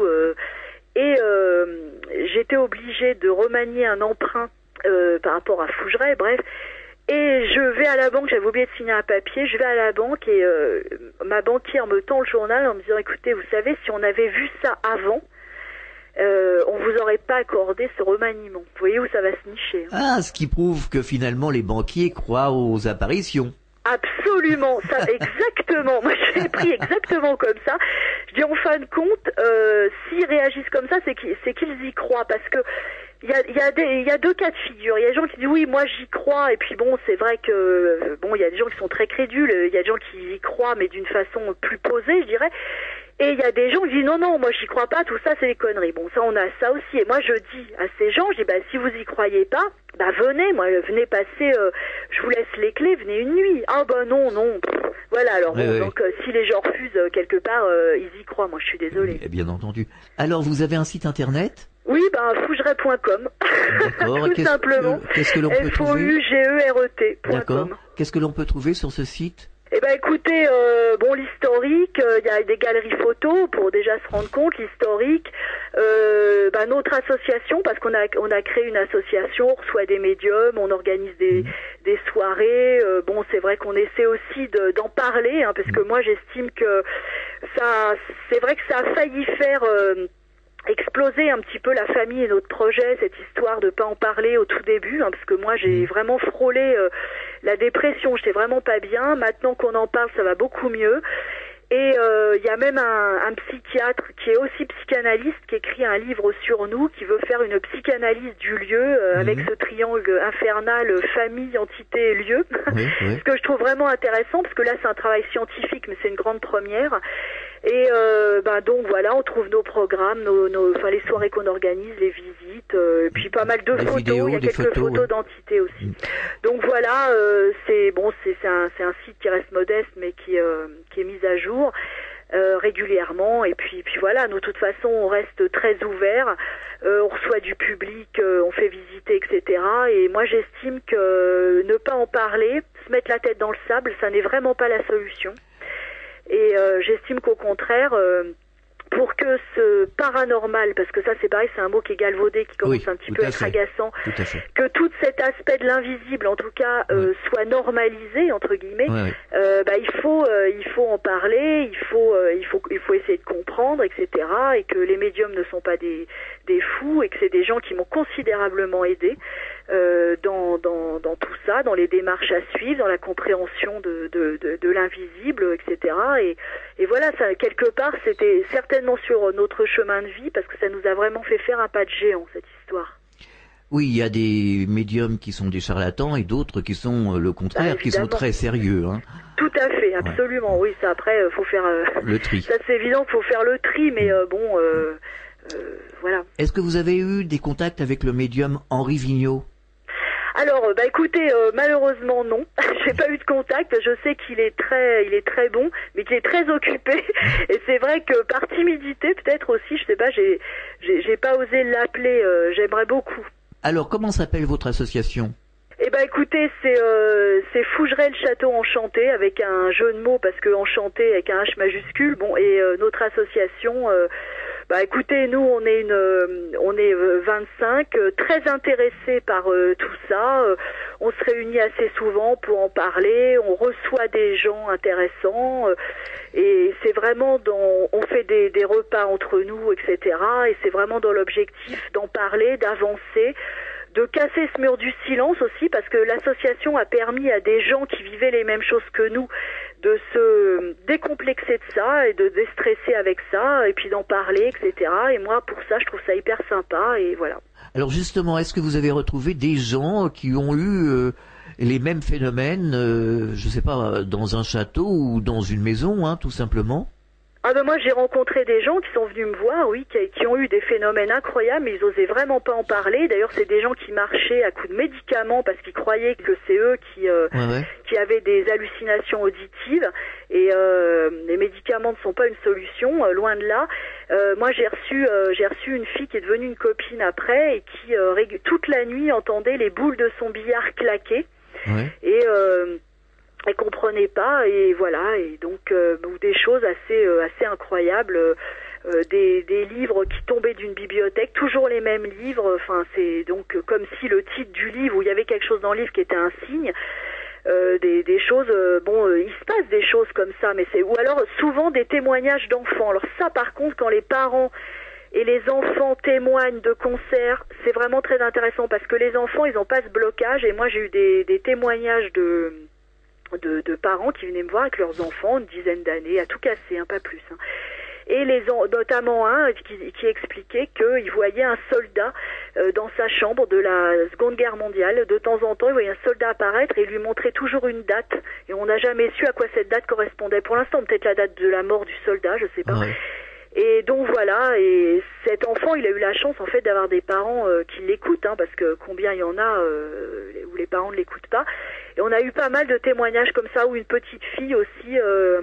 J'étais obligée de remanier un emprunt par rapport à Fougeray, bref. Et je vais à la banque, j'avais oublié de signer un papier, je vais à la banque et ma banquière me tend le journal en me disant, écoutez, vous savez, si on avait vu ça avant, on vous aurait pas accordé ce remaniement. Vous voyez où ça va se nicher. Ah, ce qui prouve que finalement les banquiers croient aux apparitions. Absolument, ça, exactement. Moi, je l'ai pris exactement comme ça. Je dis, en fin de compte, s'ils réagissent comme ça, c'est qu'ils y croient, parce que il y a deux cas de figure. Il y a des gens qui disent oui, moi j'y crois, et puis bon, c'est vrai que il y a des gens qui sont très crédules, il y a des gens qui y croient, mais d'une façon plus posée, je dirais. Et il y a des gens qui disent non, moi j'y crois pas, tout ça c'est des conneries. Bon, ça on a ça aussi. Et moi je dis à ces gens, je dis si vous y croyez pas, venez passer, je vous laisse les clés, venez une nuit. Ah non. Voilà, alors donc si les gens refusent quelque part, ils y croient, moi je suis désolée. Bien entendu. Alors vous avez un site internet? Oui, fougeray.com. D'accord. Tout simplement. Qu'est-ce que l'on peut trouver? FOUGERET.com. D'accord. Qu'est-ce que l'on peut trouver sur ce site? Écoutez, l'historique, il y a des galeries photos pour déjà se rendre compte, l'historique, notre association, parce qu'on a créé une association, on reçoit des médiums, on organise des soirées, c'est vrai qu'on essaie aussi d'en parler, parce que moi j'estime que c'est vrai que ça a failli faire exploser un petit peu la famille et notre projet, cette histoire de pas en parler au tout début, hein, parce que moi j'ai vraiment frôlé la dépression, j'étais vraiment pas bien. Maintenant qu'on en parle, ça va beaucoup mieux. Et il y a même un psychiatre qui est aussi psychanalyste, qui écrit un livre sur nous, qui veut faire une psychanalyse du lieu avec ce triangle infernal famille, entité, lieu. Oui, oui. Ce que je trouve vraiment intéressant, parce que là c'est un travail scientifique, mais c'est une grande première. Et donc voilà, on trouve nos programmes, enfin les soirées qu'on organise, les visites, et puis pas mal de photos. Il y a quelques photos d'entités aussi. Donc voilà, c'est un site qui reste modeste, mais qui est mis à jour régulièrement. Et puis voilà, nous de toute façon on reste très ouverts, on reçoit du public, on fait visiter, etc. Et moi j'estime que ne pas en parler, se mettre la tête dans le sable, ça n'est vraiment pas la solution. Et j'estime qu'au contraire, pour que ce paranormal, parce que ça c'est pareil, c'est un mot qui est galvaudé, qui commence un petit peu à être agaçant, que tout cet aspect de l'invisible, en tout cas, soit normalisé entre guillemets, il faut en parler, il faut essayer de comprendre, etc. Et que les médiums ne sont pas des fous, et que c'est des gens qui m'ont considérablement aidé dans tout ça, dans les démarches à suivre, dans la compréhension de l'invisible, etc. Et voilà, ça quelque part c'était certainement sur notre chemin de vie, parce que ça nous a vraiment fait faire un pas de géant, cette histoire. Oui, il y a des médiums qui sont des charlatans et d'autres qui sont le contraire, qui sont très sérieux. Hein. Tout à fait, absolument. Oui, ça après, faut faire le tri. Ça c'est évident qu'il faut faire le tri, mais voilà. Est-ce que vous avez eu des contacts avec le médium Henri Vigneault ? Alors, écoutez, malheureusement non. J'ai pas eu de contact. Je sais qu'il est très bon, mais qu'il est très occupé. Et c'est vrai que par timidité, peut-être aussi, je sais pas, j'ai pas osé l'appeler. J'aimerais beaucoup. Alors, comment s'appelle votre association ? Eh ben, écoutez, c'est Fougeray le Château Enchanté, avec un jeu de mots, parce que enchanté avec un H majuscule. Bon, et notre association. Écoutez, nous on est 25, très intéressés par tout ça. On se réunit assez souvent pour en parler. On reçoit des gens intéressants et c'est vraiment on fait des repas entre nous, etc. Et c'est vraiment dans l'objectif d'en parler, d'avancer, de casser ce mur du silence aussi, parce que l'association a permis à des gens qui vivaient les mêmes choses que nous de se décomplexer de ça et de déstresser avec ça, et puis d'en parler, etc. Et moi, pour ça, je trouve ça hyper sympa, et voilà. Alors justement, est-ce que vous avez retrouvé des gens qui ont eu les mêmes phénomènes, je sais pas, dans un château ou dans une maison, tout simplement ? Moi j'ai rencontré des gens qui sont venus me voir, oui, qui ont eu des phénomènes incroyables, mais ils osaient vraiment pas en parler. D'ailleurs c'est des gens qui marchaient à coups de médicaments parce qu'ils croyaient que c'est eux qui avaient des hallucinations auditives, et les médicaments ne sont pas une solution, loin de là. Moi j'ai reçu une fille qui est devenue une copine après, et qui toute la nuit entendait les boules de son billard claquer. Et elle comprenait pas, et voilà, et donc des choses assez incroyables, des livres qui tombaient d'une bibliothèque, toujours les mêmes livres, enfin c'est donc comme si le titre du livre, où il y avait quelque chose dans le livre qui était un signe, des choses, il se passe des choses comme ça, mais ou alors souvent des témoignages d'enfants. Alors ça par contre, quand les parents et les enfants témoignent de concerts, c'est vraiment très intéressant, parce que les enfants ils n'ont pas ce blocage, et moi j'ai eu des témoignages de parents qui venaient me voir avec leurs enfants, une dizaine d'années, à tout casser, pas plus. Et notamment un qui expliquait qu'il voyait un soldat dans sa chambre de la Seconde Guerre mondiale. De temps en temps, il voyait un soldat apparaître et il lui montrait toujours une date. Et on n'a jamais su à quoi cette date correspondait. Pour l'instant, peut-être la date de la mort du soldat, je sais pas. Ouais. Et donc voilà, et cet enfant, il a eu la chance en fait d'avoir des parents qui l'écoutent, parce que combien il y en a où les parents ne l'écoutent pas. Et on a eu pas mal de témoignages comme ça, où une petite fille aussi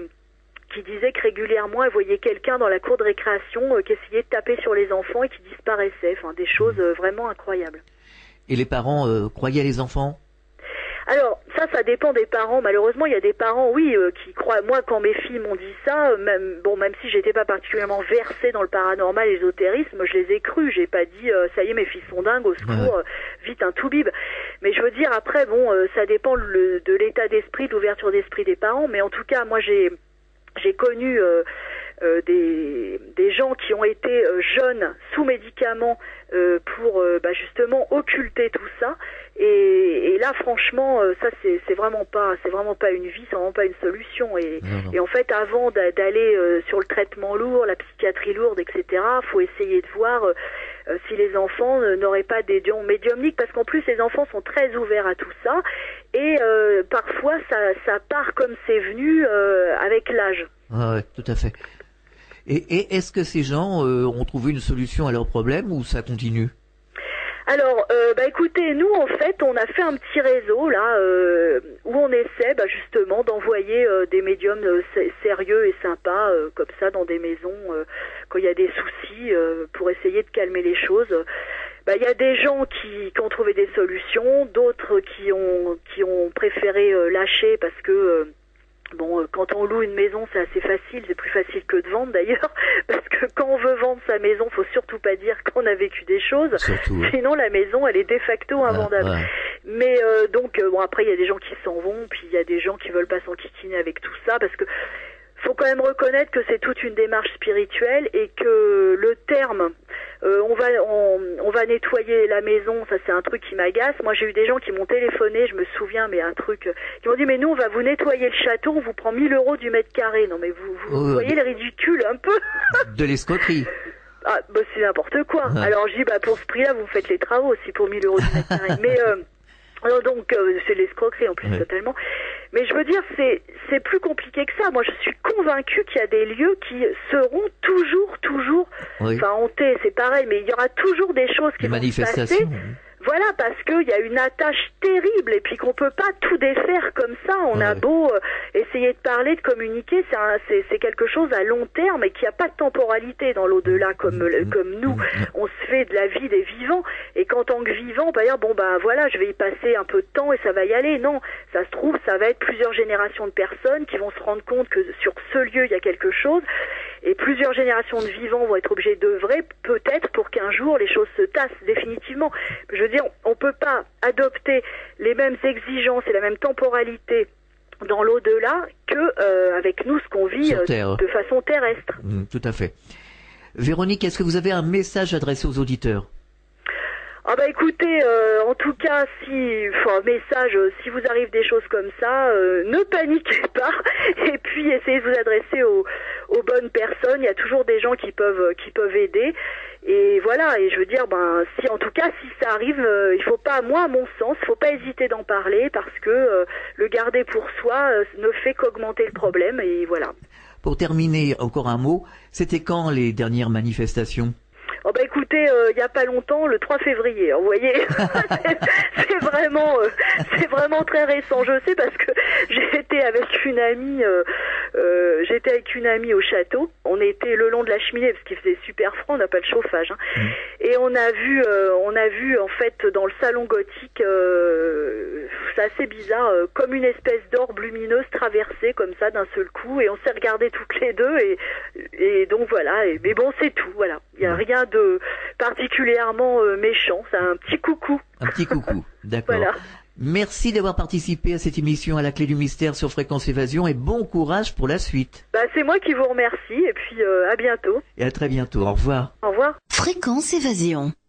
qui disait que régulièrement elle voyait quelqu'un dans la cour de récréation qui essayait de taper sur les enfants et qui disparaissait. Enfin, des choses vraiment incroyables. Et les parents croyaient les enfants ? Alors, ça dépend des parents. Malheureusement, il y a des parents, oui, qui croient. Moi, quand mes filles m'ont dit ça, même si j'étais pas particulièrement versée dans le paranormal et l'ésotérisme, je les ai crus. J'ai pas dit, ça y est, mes filles sont dingues, au secours, vite un toubib. Mais je veux dire, après, ça dépend de l'état d'esprit, de l'ouverture d'esprit des parents. Mais en tout cas, moi, j'ai connu des gens qui ont été jeunes sous médicaments pour justement occulter tout ça. Et là, franchement, ça c'est vraiment pas une vie, c'est vraiment pas une solution. Et en fait, avant d'aller sur le traitement lourd, la psychiatrie lourde, etc., faut essayer de voir si les enfants n'auraient pas des dons médiumniques, parce qu'en plus les enfants sont très ouverts à tout ça, et parfois ça part comme c'est venu avec l'âge. Ah ouais, tout à fait. Et est-ce que ces gens ont trouvé une solution à leurs problèmes ou ça continue? Alors, écoutez, nous en fait, on a fait un petit réseau là où on essaie justement d'envoyer des médiums sérieux et sympas comme ça dans des maisons quand il y a des soucis pour essayer de calmer les choses. Il y a des gens qui ont trouvé des solutions, d'autres qui ont préféré lâcher parce que quand on loue une maison, c'est assez facile, c'est plus facile que de vendre d'ailleurs, parce que quand on veut vendre sa maison, faut surtout pas dire qu'on a vécu des choses, sinon la maison, elle est de facto invendable. Mais après il y a des gens qui s'en vont, puis il y a des gens qui veulent pas s'enquiquiner avec tout ça, parce que faut quand même reconnaître que c'est toute une démarche spirituelle et que le terme on va nettoyer la maison, ça c'est un truc qui m'agace. Moi j'ai eu des gens qui m'ont téléphoné, je me souviens, mais un truc qui m'ont dit mais nous on va vous nettoyer le château, on vous prend 1000 € du mètre carré. Non mais vous voyez le ridicule un peu. De l'escroquerie. Ah c'est n'importe quoi. Alors je dis pour ce prix-là vous me faites les travaux aussi pour 1000 € du mètre carré. Mais donc c'est l'escroquerie en plus totalement. Mais je veux dire, c'est plus compliqué que ça. Moi, je suis convaincue qu'il y a des lieux qui seront toujours, hantés. C'est pareil, mais il y aura toujours des choses qui vont se passer. Voilà, parce qu'il y a une attache terrible et puis qu'on peut pas tout défaire comme ça. On a beau essayer de parler, de communiquer, c'est quelque chose à long terme et qui a pas de temporalité dans l'au-delà comme nous. On se fait de la vie des vivants et qu'en tant que vivant, on va dire je vais y passer un peu de temps et ça va y aller. Non, ça se trouve, ça va être plusieurs générations de personnes qui vont se rendre compte que sur ce lieu, il y a quelque chose. Et plusieurs générations de vivants vont être obligés d'œuvrer, peut-être pour qu'un jour les choses se tassent définitivement. Je veux dire, on peut pas adopter les mêmes exigences et la même temporalité dans l'au-delà que avec nous ce qu'on vit de façon terrestre. Tout à fait. Véronique, est-ce que vous avez un message adressé aux auditeurs? Écoutez, en tout cas, si vous arrive des choses comme ça, ne paniquez pas et puis essayez de vous adresser aux bonnes personnes. Il y a toujours des gens qui peuvent aider. Et voilà, et je veux dire, si ça arrive, il faut pas, moi à mon sens, faut pas hésiter d'en parler parce que le garder pour soi ne fait qu'augmenter le problème et voilà. Pour terminer, encore un mot, c'était quand les dernières manifestations? Écoutez, il y a pas longtemps, le 3 février, vous voyez, c'est vraiment très récent. Je sais parce que j'étais avec une amie au château. On était le long de la cheminée parce qu'il faisait super froid, on n'a pas de chauffage. Et on a vu en fait dans le salon gothique, c'est assez bizarre, comme une espèce d'orbe lumineuse traverser comme ça d'un seul coup, et on s'est regardés toutes les deux et donc voilà. Mais bon, c'est tout, voilà. Il y a rien de particulièrement méchant, c'est un petit coucou. Un petit coucou, d'accord. Voilà. Merci d'avoir participé à cette émission à la clé du mystère sur Fréquence Évasion et bon courage pour la suite. C'est moi qui vous remercie et puis à bientôt. Et à très bientôt, au revoir. Au revoir. Fréquence Évasion.